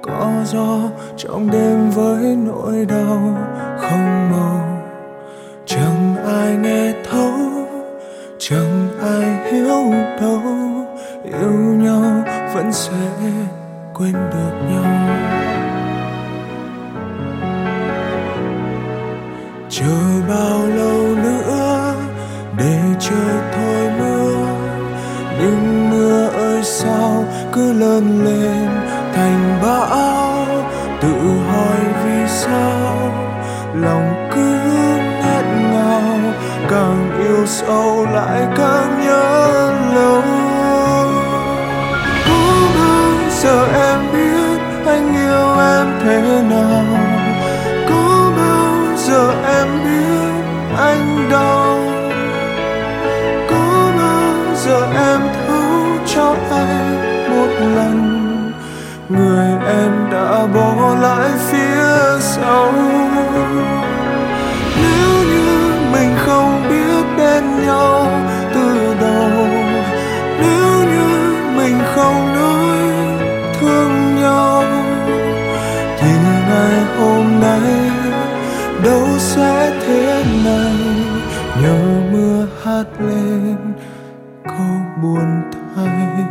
có gió trong đêm với nỗi đau không màu. Chẳng ai nghe thấu, chẳng ai hiểu đâu, yêu nhau vẫn sẽ quên được nhau. Chờ bao lâu nữa để trời thôi mưa, nhưng mưa ơi sao cứ lớn lên thành bão. Tự hỏi vì sao lòng cứ nghẹn ngào, càng yêu sâu lại càng nhớ lâu. Có bao giờ em biết anh yêu em thế nào? Có bao giờ em biết anh đau? Có bao giờ em thấu cho anh một lần người em đã bỏ lại phía sau? Nếu như mình không biết đến nhau từ đầu, nếu như mình không nói thương nhau, thì ngày hôm nay đâu sẽ thế này. Nhờ mưa hát lên câu buồn thay.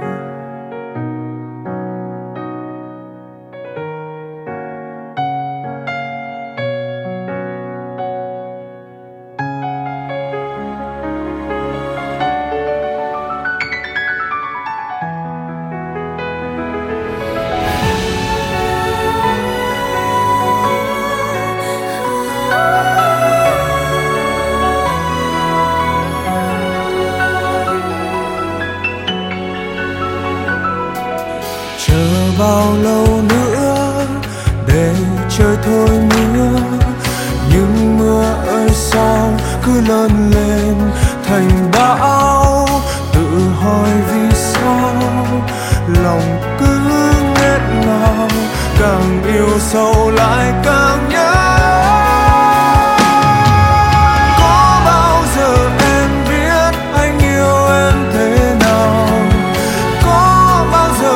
Bao lâu nữa để trời thôi mưa, nhưng mưa ơi sao cứ lớn lên thành bão. Tự hỏi vì sao lòng cứ nghẹn ngào, càng yêu sâu lại càng nhớ. Có bao giờ em biết anh yêu em thế nào? Có bao giờ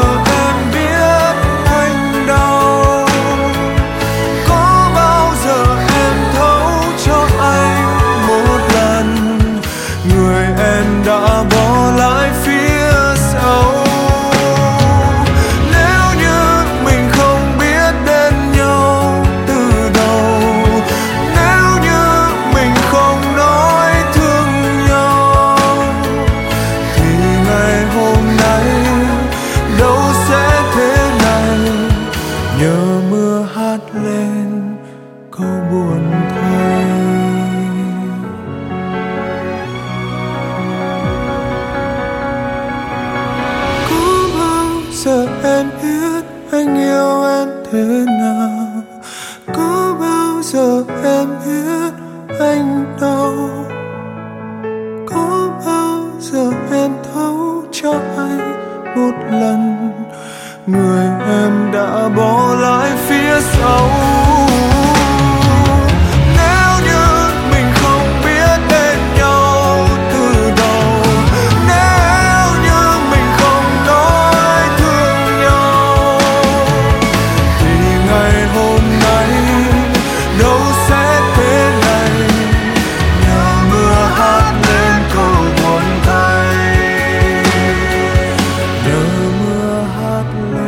đã bỏ lại phía sau? Nếu như mình không biết đến nhau từ đầu, nếu như mình không nói thương nhau, thì ngày hôm nay đâu sẽ thế này. Nhờ mưa hát lên câu buồn thay. Giờ em biết anh yêu em thế nào? Có bao giờ em biết anh đau? Có bao giờ em thấu cho anh một lần người em đã bỏ lại phía sau? Hãy subscribe